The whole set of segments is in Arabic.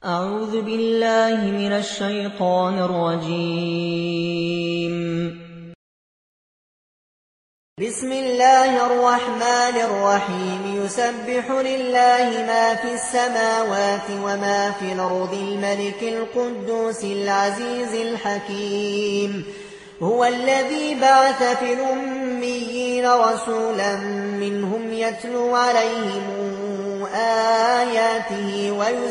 أعوذ بالله من الشيطان الرجيم. بسم الله الرحمن الرحيم. يسبح لله ما في السماوات وما في الأرض الملك القدوس العزيز الحكيم. هو الذي بعث في الأميين رسولا منهم يتلو عليهم آياته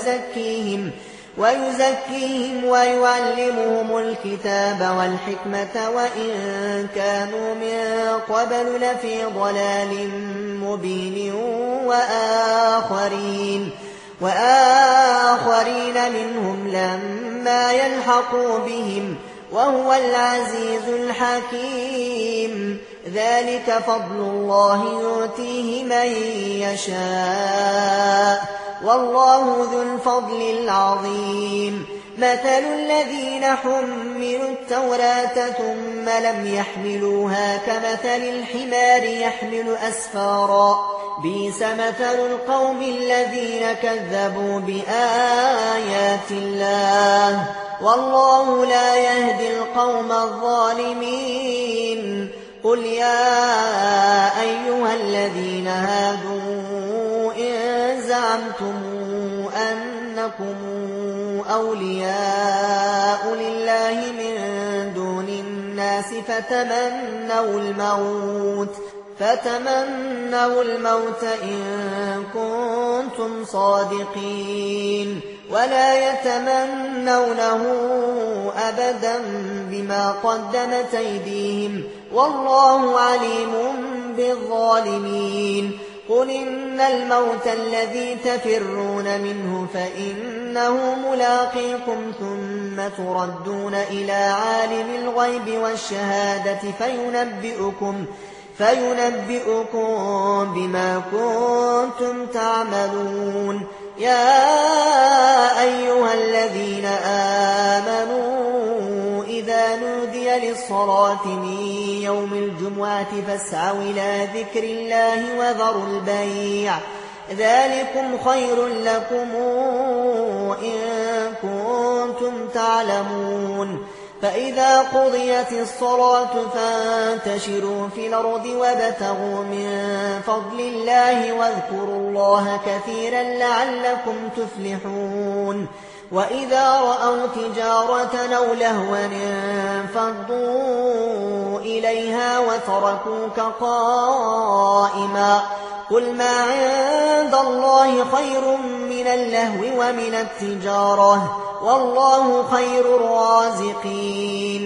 ويزكيهم ويعلمهم الكتاب والحكمة وإن كانوا من قبل لفي ضلال مبين وآخرين منهم لما يلحقوا بهم وهو العزيز الحكيم. ذلك فضل الله يؤتيه من يشاء والله ذو الفضل العظيم. مثل الذين حملوا التوراة ثم لم يحملوها كمثل الحمار يحمل أسفارا بئس مثل القوم الذين كذبوا بآيات الله والله لا يهدي القوم الظالمين. قل يا أيها الذين هادوا إن زعمتم أنكم أولياء لله من دون الناس فتمنوا الموت إن كنتم صادقين ولا يتمنونه أبدا بما قدمت أيديهم والله عليم بالظالمين. قل إن الموت الذي تفرون منه فإنه ملاقيكم ثم تردون إلى عالم الغيب والشهادة فينبئكم بما كنتم تعملون. يا أيها الذين آمنوا إذا نودي للصلاة من يوم الجمعة فاسعوا إلى ذكر الله وذروا البيع ذلكم خير لكم إن كنتم تعلمون. فإذا قضيت الصلاة فانتشروا في الأرض وابتغوا من فضل الله واذكروا الله كثيرا لعلكم تفلحون. وإذا رأوا تجارة أو لهوا انفضوا إليها وتركوك قائما. قل ما عند الله خير من اللهو ومن التجارة والله خير الرازقين.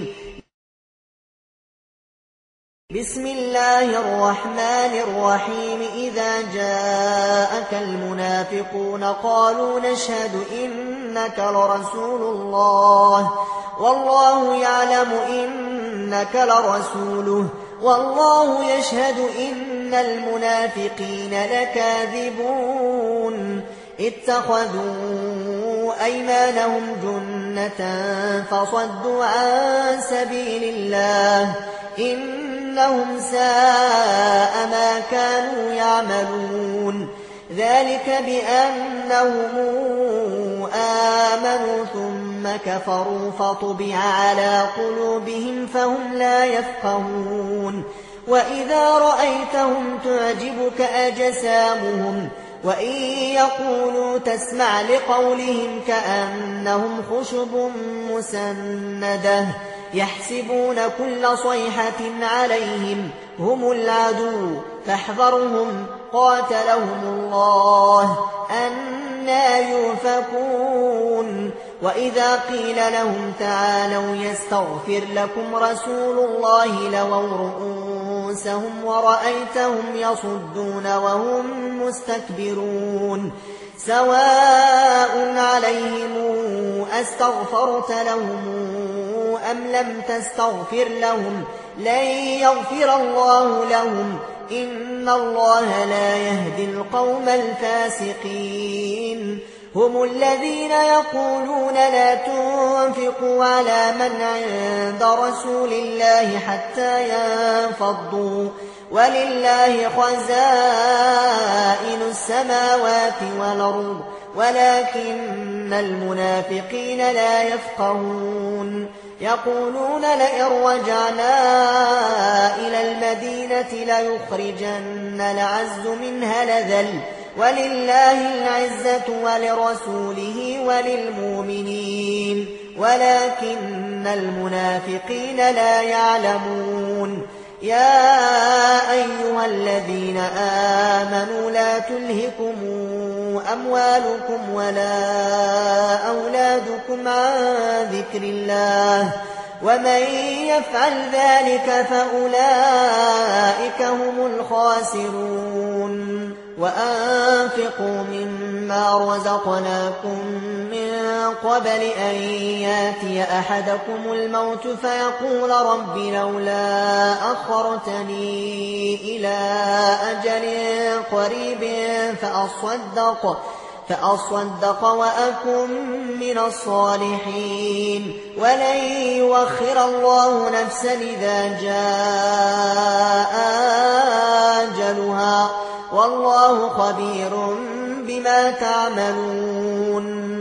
بسم الله الرحمن الرحيم. إذا جاءك المنافقون قالوا نشهد إنك لرسول الله والله يعلم إنك لرسوله والله يشهد إن المنافقين لكاذبون. اتخذوا أيمانهم جنة فصدوا عن سبيل الله إنهم ساء ما كانوا يعملون. ذلك بأنهم آمنوا ثم كفروا فطبع على قلوبهم فهم لا يفقهون. وإذا رأيتهم تعجبك أجسامهم وإن يقولوا تسمع لقولهم كأنهم خشب مسندة يحسبون كل صيحة عليهم هم العدو فاحذرهم قاتلهم الله أنى يؤفكون. وإذا قيل لهم تعالوا يستغفر لكم رسول الله لووا رؤوسهم ورأيتهم يصدون وهم مستكبرون. سواء عليهم أستغفرت لهم أم لم تستغفر لهم لن يغفر الله لهم إن الله لا يهدي القوم الفاسقين. هم الذين يقولون لا تنفقوا على من عند رسول الله حتى ينفضوا ولله خزائن السماوات والأرض ولكن المنافقين لا يفقهون يقولون لئن رجعنا إلى المدينة ليخرجن الأعز منها الأذل ولله العزة ولرسوله وللمؤمنين ولكن المنافقين لا يعلمون يا أيها الذين آمنوا لا تلهكم أموالكم ولا أولادكم عن ذكر الله ومن يفعل ذلك فأولئك هم الخاسرون وأنفقوا مما رزقناكم من قبل أن ياتي أحدكم الموت فيقول رب لولا أخرتني إلى أجل قريب فأصدق وأكن من الصالحين ولن يؤخر الله نفسا إذا جاء أجلها والله خبير بما تعملون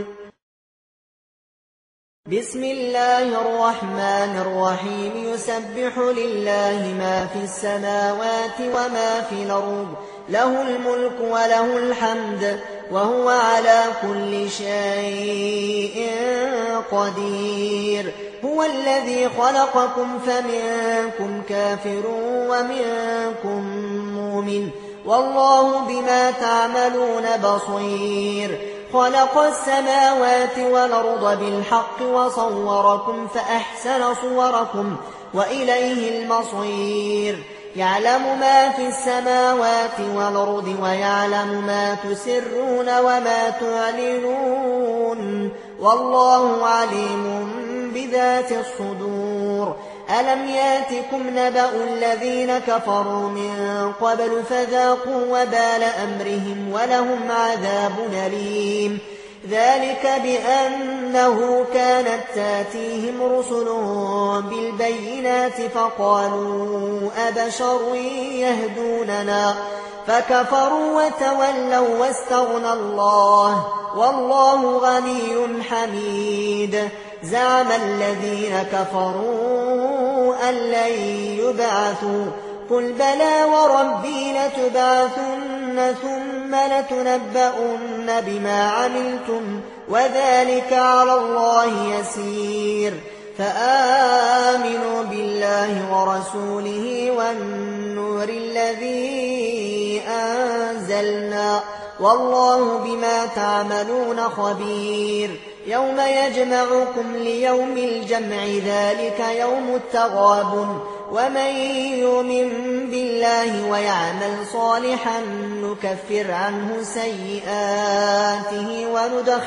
بسم الله الرحمن الرحيم يسبح لله ما في السماوات وما في الأرض له الملك وله الحمد وهو على كل شيء قدير هو الذي خلقكم فمنكم كافر ومنكم مؤمن والله بما تعملون بصير خلق السماوات والأرض بالحق وصوركم فأحسن صوركم وإليه المصير يعلم ما في السماوات والأرض ويعلم ما تسرون وما تعلنون والله عليم بذات الصدور ألم ياتكم نبأ الذين كفروا من قبل فذاقوا وبال أمرهم ولهم عذاب أليم ذلك بأنه كانت تاتيهم رسلهم بالبينات فقالوا أبشر يهدوننا فكفروا وتولوا واستغنى الله والله غني حميد زعم الذين كفروا أن لن يبعثوا قل بلى وربي لتبعثن ثم لتنبؤن بما عملتم وذلك على الله يسير فآمنوا بالله ورسوله والنور الذي أنزلنا والله بما تعملون خبير يوم يجمعكم ليوم الجمع ذلك يوم التغابن ومن يؤمن بالله ويعمل صالحا نكفر عنه سيئاته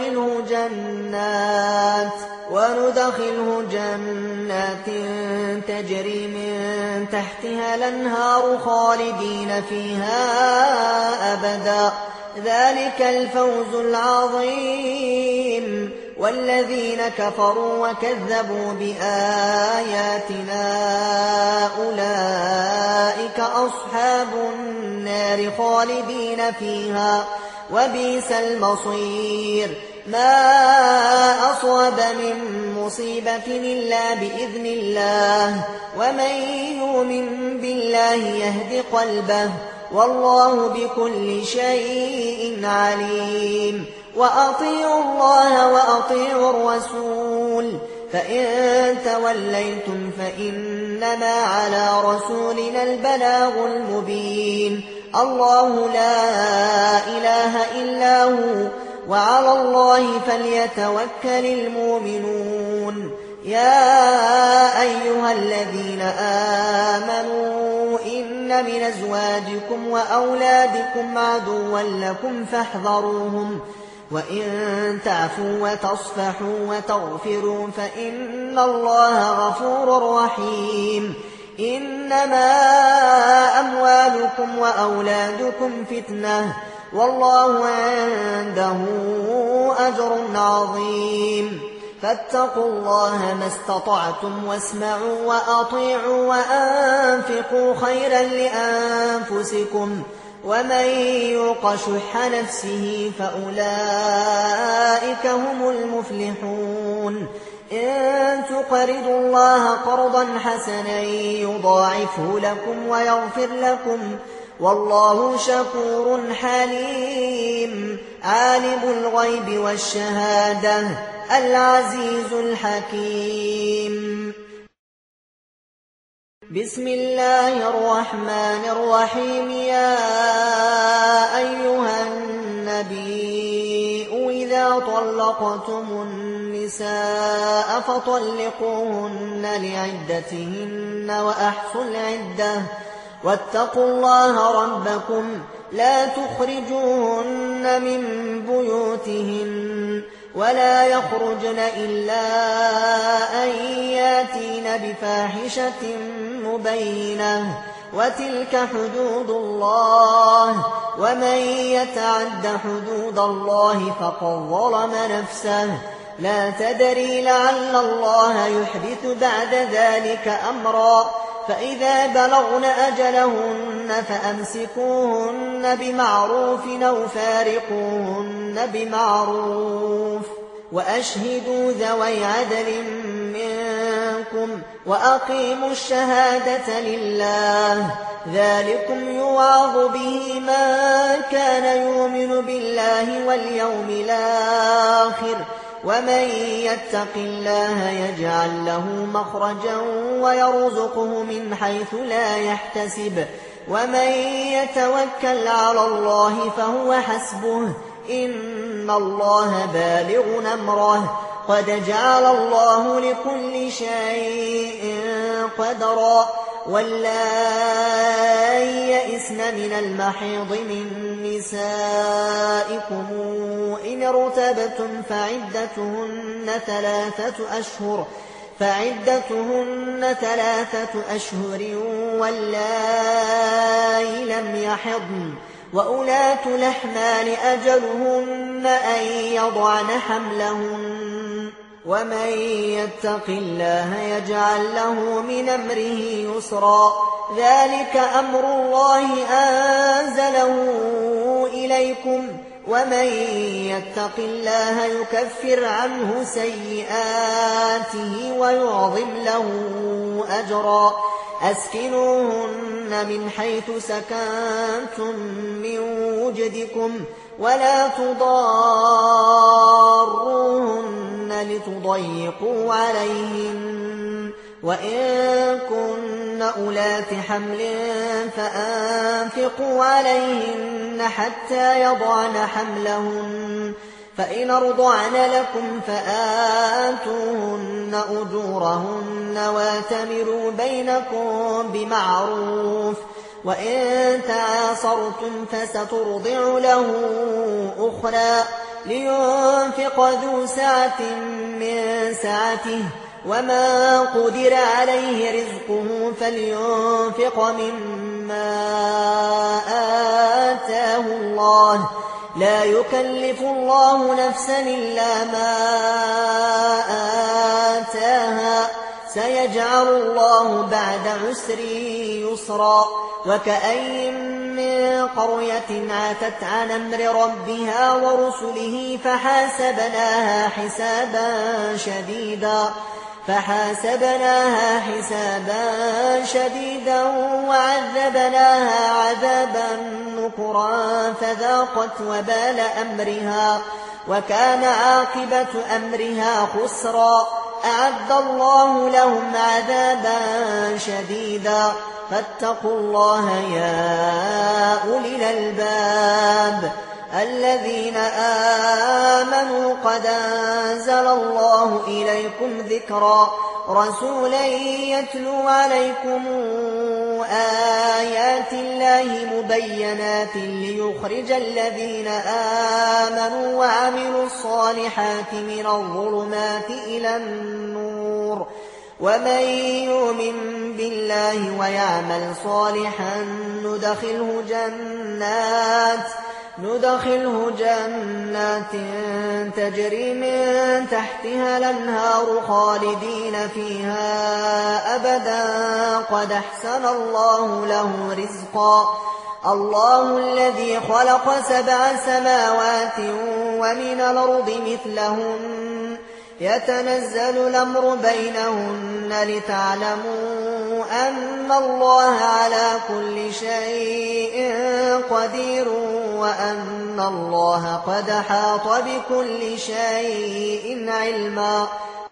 وندخله جنات تجري من تحتها الأنهار خالدين فيها أبدا ذلك الفوز العظيم والذين كفروا وكذبوا بآياتنا أولئك أصحاب النار خالدين فيها وبئس المصير ما أصاب من مصيبة إلا بإذن الله ومن يؤمن بالله يهد قلبه والله بكل شيء عليم وأطيعوا الله وأطيعوا الرسول فإن توليتم فإنما على رسولنا البلاغ المبين الله لا إله إلا هو وعلى الله فليتوكل المؤمنون يا أيها الذين آمنوا إن من أزواجكم وأولادكم عدوا لكم فاحذروهم وإن تعفوا وتصفحوا وتغفروا فإن الله غفور رحيم إنما أموالكم وأولادكم فتنة والله عنده أجر عظيم فاتقوا الله ما استطعتم واسمعوا وأطيعوا وأنفقوا خيرا لأنفسكم ومن يوق شح نفسه فأولئك هم المفلحون إن تقرضوا الله قرضا حسنا يضاعفه لكم ويغفر لكم والله شكور حليم عالم الغيب والشهادة العزيز الحكيم بسم الله الرحمن الرحيم يا أيها النبي إذا طلقتم النساء فطلقوهن لعدتهن وأحصوا العدة واتقوا الله ربكم لا تخرجوهن من بيوتهن ولا يخرجن إلا أن ياتين بفاحشة مبينة وتلك حدود الله ومن يتعد حدود الله فقد ظلم نفسه لا تدري لعل الله يحدث بعد ذلك أمرا فإذا بلغن أجلهن فأمسكوهن بمعروف أو فارقوهن بمعروف وأشهدوا ذوي عدل منكم وأقيموا الشهادة لله ذلكم يوعظ به من كان يؤمن بالله واليوم الآخر ومن يتق الله يجعل له مخرجا ويرزقه من حيث لا يحتسب ومن يتوكل على الله فهو حسبه إن الله بالغ أمره قد جعل الله لكل شيء قدرا واللائي يئسن من المحيض من نسائكم إن ارتبتم فعدتهن 3 أشهر واللائي لم يحضن وأولاة الأحمال أجلهن أن يضعن حملهن ومن يتق الله يجعل له من أمره يسرا ذلك أمر الله أنزله إليكم ومن يتق الله يكفر عنه سيئاته ويعظم له أجرا أسكنوهن من حيث سكنتم من وجدكم ولا تضاروهن لتضيقوا عليهن وإن كن أولات حمل فأنفقوا عليهن حتى يضعن حملهن فإن أرضعن لكم فآتوهن أجورهن واتمروا بينكم بمعروف وإن تعاصرتم فسترضع له أخرى لينفق ذو سعة من سعته وما قدر عليه رزقه فلينفق مما آتاه الله لا يكلف الله نفسا إلا ما آتاها سيجعل الله بعد عسر يسرا وكأين من قرية عتت عن أمر ربها ورسله فحاسبناها حسابا شديدا وعذبناها عذابا نكرا فذاقت وبال أمرها وكان عاقبة أمرها خسرا أعد الله لهم عذابا شديدا فاتقوا الله يا أولي الألباب الذين آمنوا قد أنزل الله إليكم ذكرا رسولا يتلو عليكم آيات الله مبينات ليخرج الذين آمنوا وعملوا الصالحات من الظلمات إلى النور ومن يؤمن بالله ويعمل صالحا ندخله جنات تجري من تحتها الأنهار خالدين فيها أبدا قد أحسن الله له رزقا الله الذي خلق 7 سماوات ومن الأرض مثلهن يتنزل الأمر بينهن لتعلموا أن الله على كل شيء قدير وأن الله قد حاط بكل شيء علما.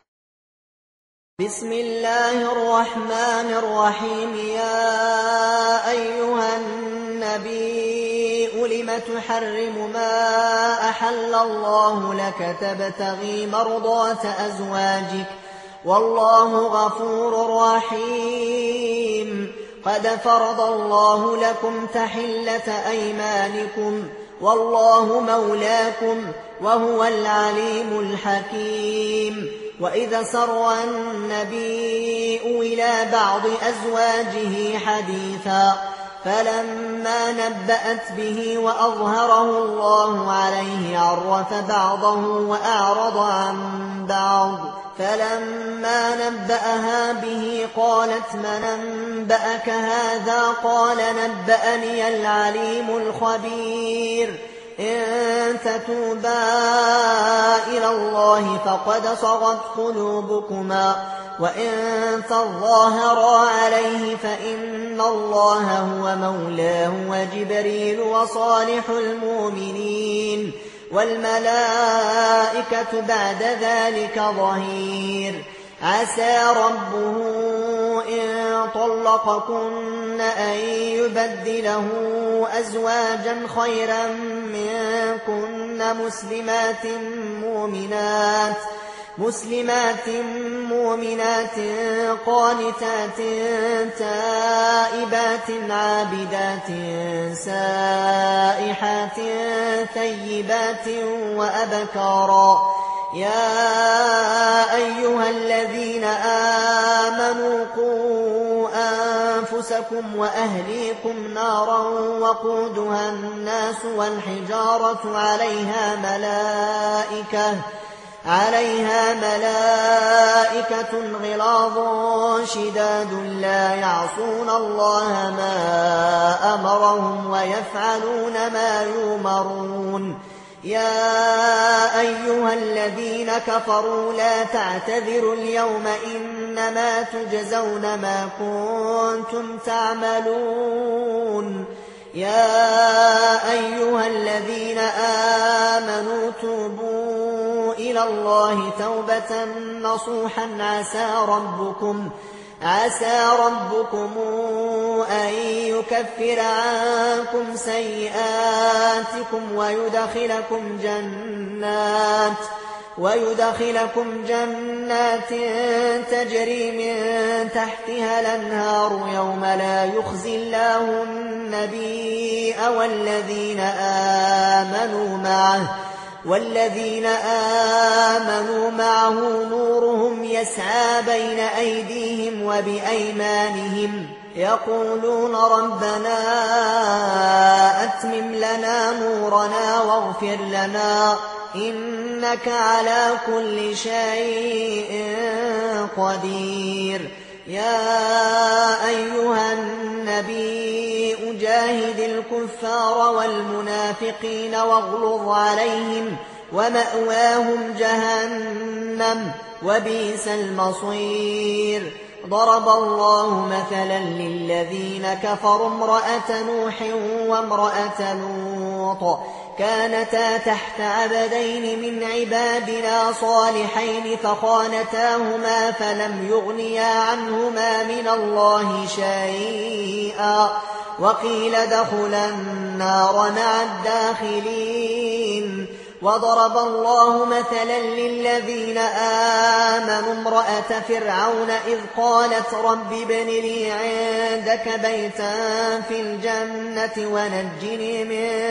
بسم الله الرحمن الرحيم. يا أيها النبي لم تحرم ما أحل الله لك تبتغي مرضات أزواجك والله غفور رحيم. قد فرض الله لكم تحلة أيمانكم والله مولاكم وهو العليم الحكيم. وإذا سر النبي إلى بعض أزواجه حديثا فلما نبأت به وأظهره الله عليه عرف بعضه وأعرض عن بعض. فلما نبأها به قالت من أنبأك هذا؟ قال نبأني العليم الخبير. إن تتوبا إلى الله فقد صغت قلوبكما وإن تظاهرا عليه فإن الله هو مولاه وجبريل وصالح المؤمنين والملائكة بعد ذلك ظهير. عسى ربه إن طلقكن أن يبدله أزواجا خيرا منكن مسلمات مؤمنات قانتات تائبات عابدات سائحات ثيبات وأبكارا. يا أيها الذين آمنوا قوا أنفسكم وأهليكم نارا وقودها الناس والحجارة عليها ملائكة غلاظ شداد لا يعصون الله ما أمرهم ويفعلون ما يؤمرون. يا أيها الذين كفروا لا تعتذروا اليوم إنما تجزون ما كنتم تعملون. يا أيها الذين آمنوا توبوا إلى الله توبة نصوحا عسى ربكم أن يكفر عنكم سيئاتكم ويدخلكم جنات تجري من تحتها الأنهار يوم لا يخزي الله النبي والذين آمنوا معه نورهم يسعى بين أيديهم وبأيمانهم يقولون ربنا أتمم لنا نورنا واغفر لنا إنك على كل شيء قدير. يا أيها النبي جاهد الكفار والمنافقين واغلظ عليهم ومأواهم جهنم وبئس المصير. ضرب الله مثلا للذين كفروا امرأة نوح وامرأة لوط كانتا تحت عبدين من عبادنا صالحين فخانتاهما فلم يغنيا عنهما من الله شيئا وقيل ادخلا النار مع الداخلين. وضرب الله مثلا للذين آمنوا امرأة فرعون إذ قالت رب ابن لي عندك بيتا في الجنة ونجني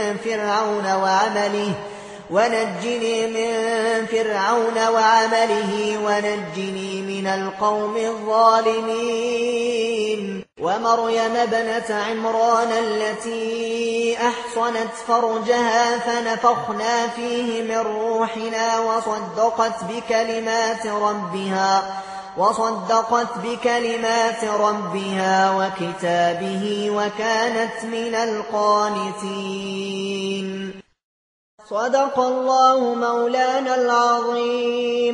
من فرعون وعمله ونجني من القوم الظالمين. ومريم ابنة عمران التي أحصنت فرجها فنفخنا وصدقت بكلمات ربها وكتابه وكانت من القانتين. صدق الله مولانا العظيم.